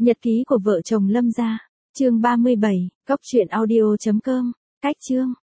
Nhật ký của vợ chồng Lâm Gia, chương 37, cốc truyện audio.com, cách chương.